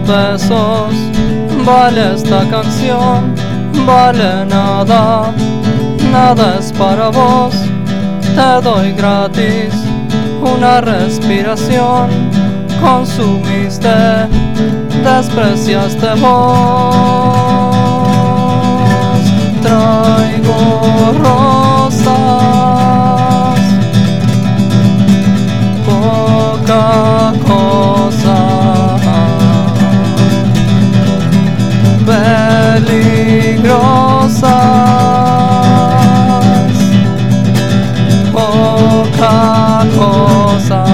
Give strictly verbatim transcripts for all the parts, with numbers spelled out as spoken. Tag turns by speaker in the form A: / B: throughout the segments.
A: pesos vale esta canción, vale nada, nada es para vos. Te doy gratis una respiración, consumiste, despreciaste vos. Traigo rosas, poca cosa, peligrosas, poca cosa.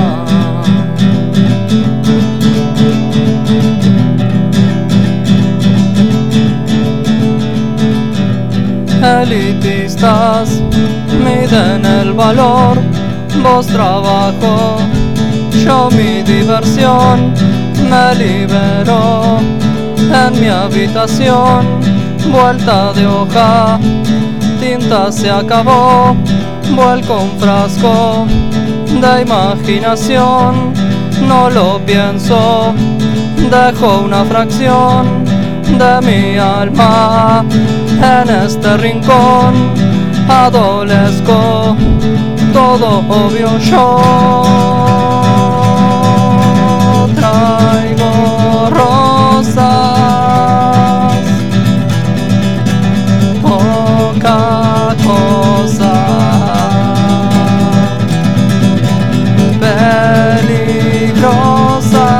A: Elitistas miden el valor, vos trabajo, yo mi diversión. Me libero en mi habitación, vuelta de hoja, tinta se acabó, vuelco un frasco de imaginación. No lo pienso, dejo una fracción de mi alma en este rincón. Adolezco, todo obvio yo. Traigo rosas, poca cosa, peligrosa,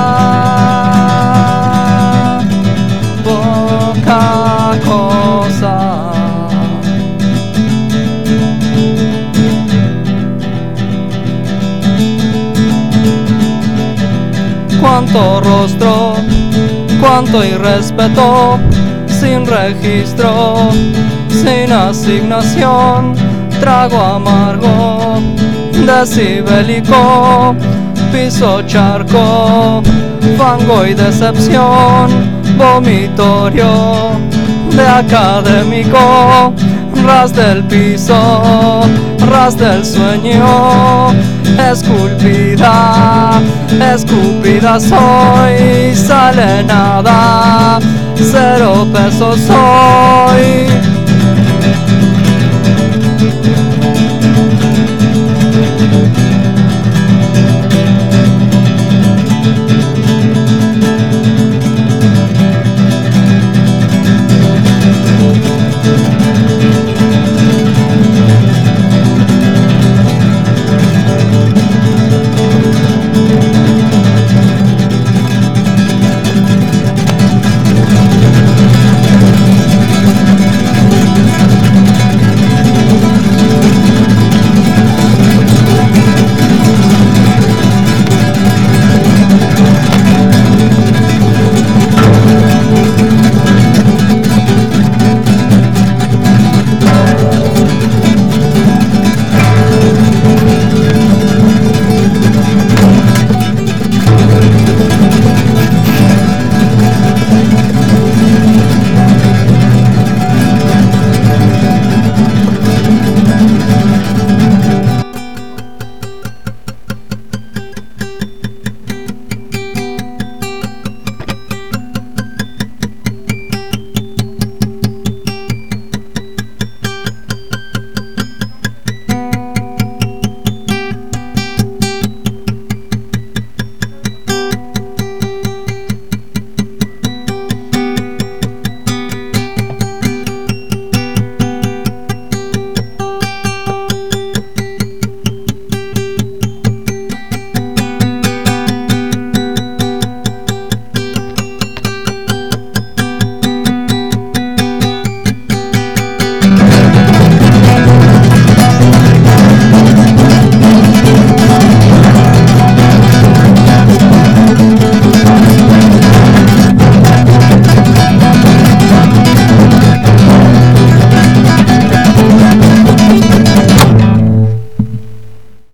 A: poca cosa. Cuánto rostro, cuánto irrespeto, sin registro, sin asignación. Trago amargo, decibélico, piso charco, fango y decepción. Vomitorio de académico, ras del piso, ras del sueño. Esculpida, escupida soy, sale nada, cero pesos soy.